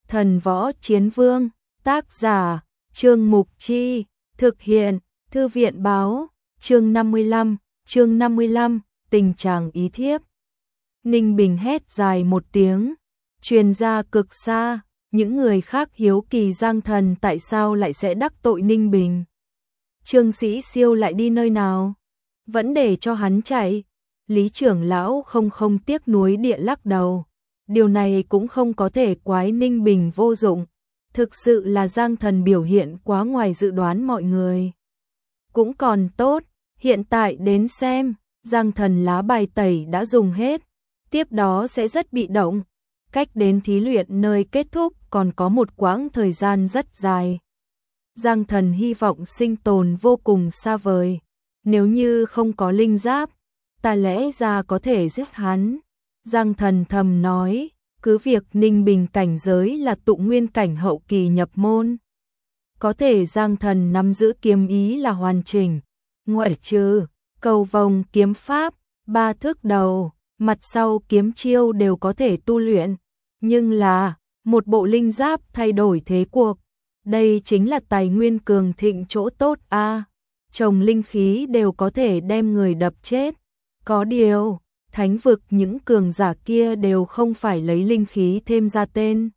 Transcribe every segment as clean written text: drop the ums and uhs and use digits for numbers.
Thần Võ Chiến Vương, tác giả, Trương Mục Chi, thực hiện, Thư viện Báo, chương 55, tình trạng ý thiếp. Ninh Bình hét dài một tiếng, truyền ra cực xa, những người khác hiếu kỳ Giang Thần tại sao lại sẽ đắc tội Ninh Bình. Trương Sĩ Siêu lại đi nơi nào? Vẫn để cho hắn chạy. Lý trưởng lão không tiếc nuối địa lắc đầu. Điều này cũng không có thể quái Ninh Bình vô dụng. Thực sự là Giang Thần biểu hiện quá ngoài dự đoán mọi người. Cũng còn tốt, hiện tại đến xem, Giang Thần lá bài tẩy đã dùng hết. Tiếp đó sẽ rất bị động. Cách đến thí luyện nơi kết thúc còn có một quãng thời gian rất dài. Giang Thần hy vọng sinh tồn vô cùng xa vời. Nếu như không có linh giáp, ta lẽ ra có thể giết hắn. Giang Thần thầm nói, cứ việc Ninh Bình cảnh giới là tụ nguyên cảnh hậu kỳ nhập môn. Có thể Giang Thần nắm giữ kiếm ý là hoàn chỉnh, ngoại trừ cầu vồng kiếm pháp, 3 thước đầu, mặt sau kiếm chiêu đều có thể tu luyện. Nhưng là, một bộ linh giáp thay đổi thế cuộc. Đây chính là tài nguyên cường thịnh chỗ tốt a. Trồng linh khí đều có thể đem người đập chết. Có điều, thánh vực những cường giả kia đều không phải lấy linh khí thêm ra tên,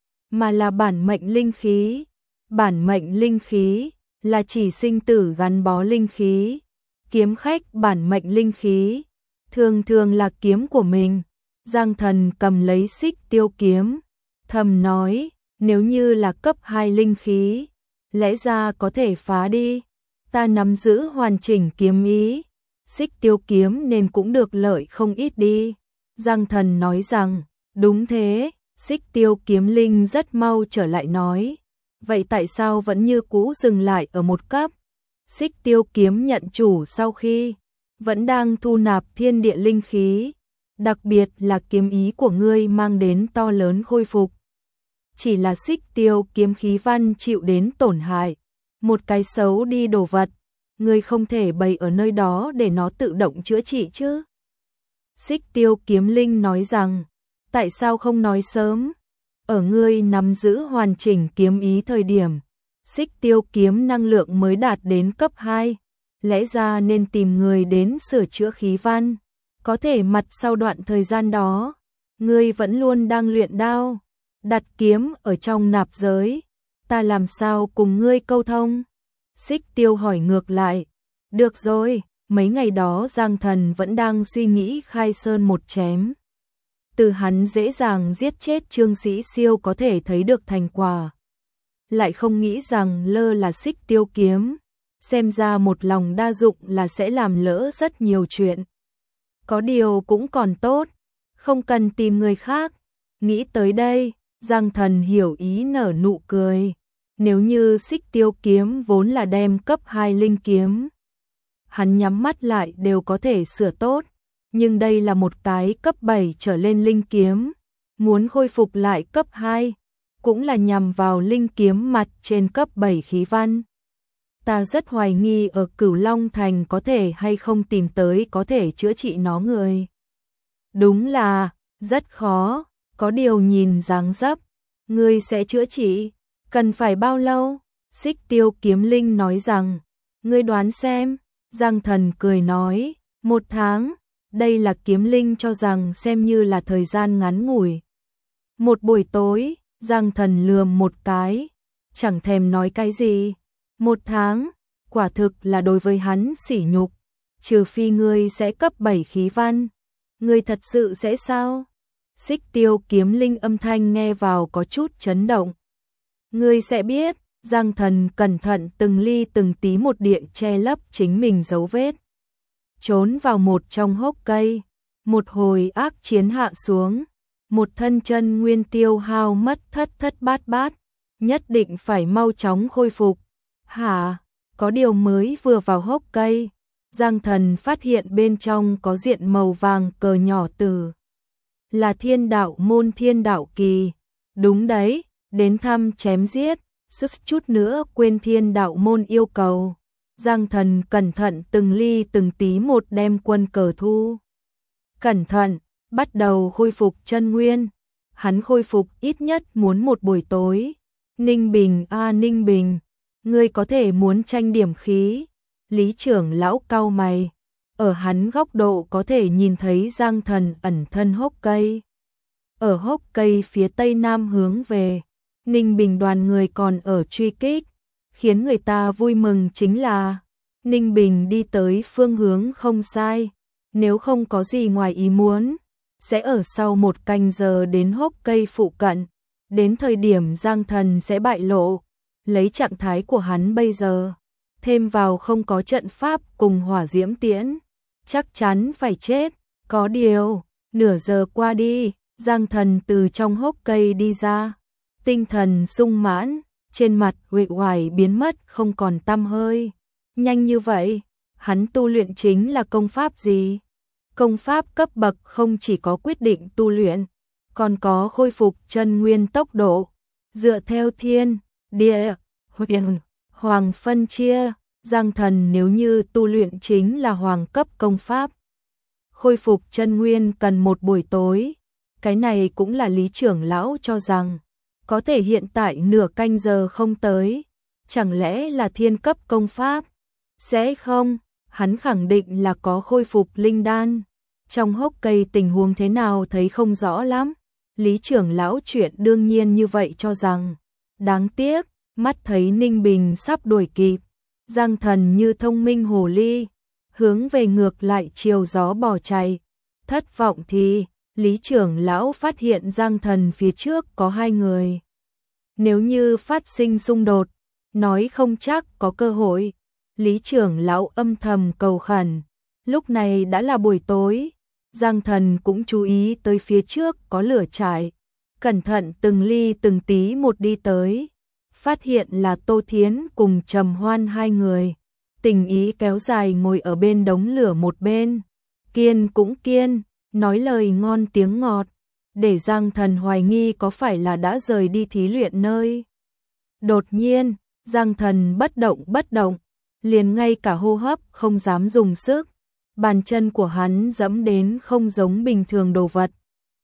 mà là bản mệnh linh khí. Bản mệnh linh khí là chỉ sinh tử gắn bó linh khí. Kiếm khách bản mệnh linh khí thường thường là kiếm của mình. Giang Thần cầm lấy xích tiêu kiếm, thầm nói, nếu như là cấp 2 linh khí, lẽ ra có thể phá đi. Ta nắm giữ hoàn chỉnh kiếm ý, xích tiêu kiếm nên cũng được lợi không ít đi. Giang Thần nói rằng, đúng thế, xích tiêu kiếm linh rất mau trở lại nói. Vậy tại sao vẫn như cũ dừng lại ở một cấp? Xích tiêu kiếm nhận chủ sau khi vẫn đang thu nạp thiên địa linh khí, đặc biệt là kiếm ý của ngươi mang đến to lớn khôi phục. Chỉ là xích tiêu kiếm khí văn chịu đến tổn hại, một cái xấu đi đồ vật, ngươi không thể bày ở nơi đó để nó tự động chữa trị chứ. Xích tiêu kiếm linh nói rằng, tại sao không nói sớm? Ở ngươi nắm giữ hoàn chỉnh kiếm ý thời điểm, xích tiêu kiếm năng lượng mới đạt đến cấp 2, lẽ ra nên tìm người đến sửa chữa khí văn. Có thể mặt sau đoạn thời gian đó, ngươi vẫn luôn đang luyện đao, đặt kiếm ở trong nạp giới, ta làm sao cùng ngươi câu thông? Xích tiêu hỏi ngược lại, được rồi, mấy ngày đó Giang Thần vẫn đang suy nghĩ khai sơn một chém. Từ hắn dễ dàng giết chết Trương Sĩ Siêu có thể thấy được thành quả. Lại không nghĩ rằng lơ là xích tiêu kiếm, xem ra một lòng đa dụng là sẽ làm lỡ rất nhiều chuyện. Có điều cũng còn tốt, không cần tìm người khác. Nghĩ tới đây, Giang Thần hiểu ý nở nụ cười. Nếu như xích tiêu kiếm vốn là đem cấp 2 linh kiếm, hắn nhắm mắt lại đều có thể sửa tốt. Nhưng đây là một cái cấp 7 trở lên linh kiếm, muốn khôi phục lại cấp 2, cũng là nhằm vào linh kiếm mặt trên cấp 7 khí văn. Ta rất hoài nghi ở Cửu Long Thành có thể hay không tìm tới có thể chữa trị nó người. Đúng là, rất khó, có điều nhìn dáng dấp, ngươi sẽ chữa trị, cần phải bao lâu? Xích tiêu kiếm linh nói rằng, ngươi đoán xem. Giang Thần cười nói, 1 tháng, đây là kiếm linh cho rằng xem như là thời gian ngắn ngủi. Một buổi tối, Giang Thần lườm một cái, chẳng thèm nói cái gì. 1 tháng, quả thực là đối với hắn sỉ nhục, trừ phi ngươi sẽ cấp 7 khí văn. Ngươi thật sự sẽ sao? Xích tiêu kiếm linh âm thanh nghe vào có chút chấn động. Ngươi sẽ biết. Giang Thần cẩn thận từng ly từng tí một địa che lấp chính mình dấu vết. Trốn vào một trong hốc cây, một hồi ác chiến hạ xuống, một thân chân nguyên tiêu hao mất thất bát, nhất định phải mau chóng khôi phục. Hả? Có điều mới vừa vào hốc cây, Giang Thần phát hiện bên trong có diện màu vàng cờ nhỏ từ. Là Thiên Đạo môn Thiên Đạo kỳ. Đúng đấy, đến thăm chém giết, suýt chút nữa quên Thiên Đạo môn yêu cầu. Giang Thần cẩn thận từng ly từng tí một đem quân cờ thu. Cẩn thận, bắt đầu khôi phục chân nguyên. hắn khôi phục ít nhất muốn một buổi tối. Ninh Bình Ninh Bình, ngươi có thể muốn tranh điểm khí. Lý trưởng lão cau mày, ở hắn góc độ có thể nhìn thấy Giang Thần ẩn thân hốc cây. Ở hốc cây phía tây nam hướng về, Ninh Bình đoàn người còn ở truy kích, khiến người ta vui mừng chính là Ninh Bình đi tới phương hướng không sai, nếu không có gì ngoài ý muốn, sẽ ở sau 1 canh giờ đến hốc cây phụ cận, đến thời điểm Giang Thần sẽ bại lộ, lấy trạng thái của hắn bây giờ, thêm vào không có trận pháp cùng hỏa diễm tiễn, chắc chắn phải chết. Có điều, nửa giờ qua đi, Giang Thần từ trong hốc cây đi ra, tinh thần sung mãn, trên mặt uể oải biến mất không còn tăm hơi. Nhanh như vậy, hắn tu luyện chính là công pháp gì? Công pháp cấp bậc không chỉ có quyết định tu luyện, còn có khôi phục chân nguyên tốc độ, dựa theo thiên, địa, huyền, hoàng phân chia. Giang Thần nếu như tu luyện chính là hoàng cấp công pháp, khôi phục chân nguyên cần 1 buổi tối, cái này cũng là Lý trưởng lão cho rằng, có thể hiện tại nửa canh giờ không tới, chẳng lẽ là thiên cấp công pháp? Sẽ không, hắn khẳng định là có khôi phục linh đan. Trong hốc cây tình huống thế nào thấy không rõ lắm. Lý trưởng lão chuyện đương nhiên như vậy cho rằng, đáng tiếc, mắt thấy Ninh Bình sắp đuổi kịp, Giang Thần như thông minh hồ ly, hướng về ngược lại chiều gió bỏ chạy. Thất vọng thì, Lý trưởng lão phát hiện Giang Thần phía trước có 2 người. Nếu như phát sinh xung đột, nói không chắc có cơ hội. Lý trưởng lão âm thầm cầu khẩn. Lúc này đã là buổi tối, Giang Thần cũng chú ý tới phía trước có lửa trại, cẩn thận từng ly từng tí một đi tới, phát hiện là Tô Thiến cùng Trầm Hoan 2 người, tình ý kéo dài ngồi ở bên đống lửa một bên, kiên cũng kiên, nói lời ngon tiếng ngọt, để Giang Thần hoài nghi có phải là đã rời đi thí luyện nơi. Đột nhiên, Giang Thần bất động, liền ngay cả hô hấp không dám dùng sức, bàn chân của hắn dẫm đến không giống bình thường đồ vật.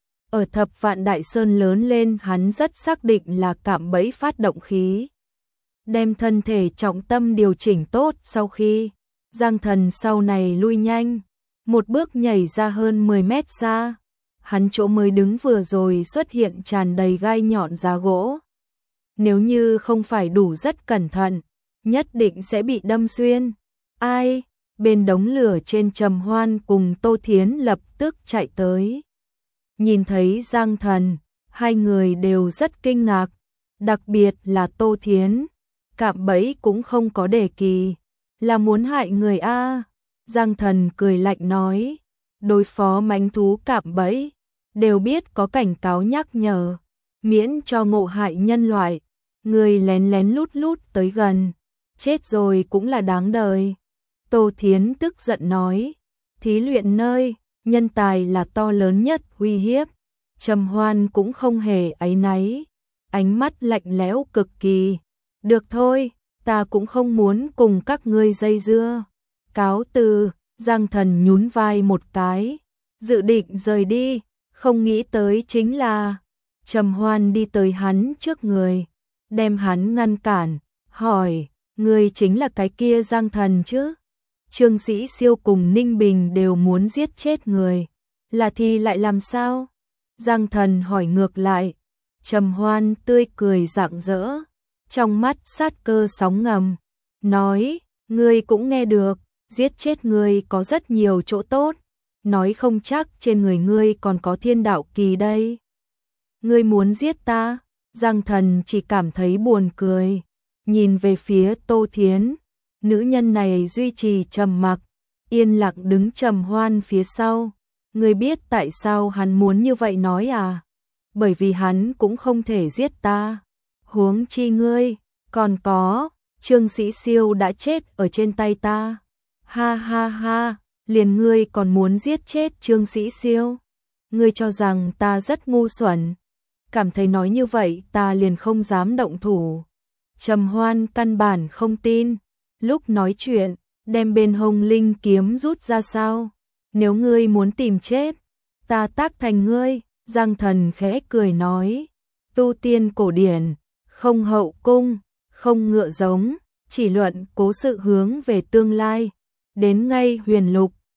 Ở Thập Vạn Đại Sơn lớn lên hắn rất xác định là cạm bẫy phát động khí. Đem thân thể trọng tâm điều chỉnh tốt sau khi, Giang Thần sau này lui nhanh, một bước nhảy ra hơn 10 mét xa. Hắn chỗ mới đứng vừa rồi xuất hiện tràn đầy gai nhọn giá gỗ. Nếu như không phải đủ rất cẩn thận, nhất định sẽ bị đâm xuyên. Ai? Bên đống lửa trên Trầm Hoan cùng Tô Thiến lập tức chạy tới. Nhìn thấy Giang Thần, 2 người đều rất kinh ngạc, đặc biệt là Tô Thiến. Cạm bẫy cũng không có đề kỳ, là muốn hại người a. Giang Thần cười lạnh nói, đối phó mãnh thú cạm bẫy, đều biết có cảnh cáo nhắc nhở, miễn cho ngộ hại nhân loại, người lén lén lút lút tới gần, chết rồi cũng là đáng đời. Tô Thiến tức giận nói, thí luyện nơi, nhân tài là to lớn nhất uy hiếp. Trầm Hoan cũng không hề áy náy, ánh mắt lạnh lẽo cực kỳ. Được thôi, ta cũng không muốn cùng các ngươi dây dưa. Cáo từ, Giang Thần nhún vai một cái, dự định rời đi, không nghĩ tới chính là Trầm Hoan đi tới hắn trước người, đem hắn ngăn cản, hỏi, ngươi chính là cái kia Giang Thần chứ? Trương Sĩ Siêu cùng Ninh Bình đều muốn giết chết người, là thì lại làm sao? Giang Thần hỏi ngược lại. Trầm Hoan tươi cười rạng rỡ, trong mắt sát cơ sóng ngầm, nói, ngươi cũng nghe được, giết chết ngươi có rất nhiều chỗ tốt, nói không chắc trên người ngươi còn có thiên đạo kỳ đây. Ngươi muốn giết ta? Giang Thần chỉ cảm thấy buồn cười, nhìn về phía Tô Thiến, nữ nhân này duy trì trầm mặc, yên lặng đứng Trầm Hoan phía sau. Ngươi biết tại sao hắn muốn như vậy nói à? Bởi vì hắn cũng không thể giết ta. Huống chi ngươi, còn có, Trương Sĩ Siêu đã chết ở trên tay ta. Ha ha ha, liền ngươi còn muốn giết chết Trương Sĩ Siêu. Ngươi cho rằng ta rất ngu xuẩn. Cảm thấy nói như vậy ta liền không dám động thủ. Trầm Hoan căn bản không tin. Lúc nói chuyện, đem bên hông linh kiếm rút ra sao? Nếu ngươi muốn tìm chết, ta tác thành ngươi. Giang Thần khẽ cười nói, tu tiên cổ điển, không hậu cung, không ngựa giống, chỉ luận cố sự hướng về tương lai. Đến ngay huyền lục,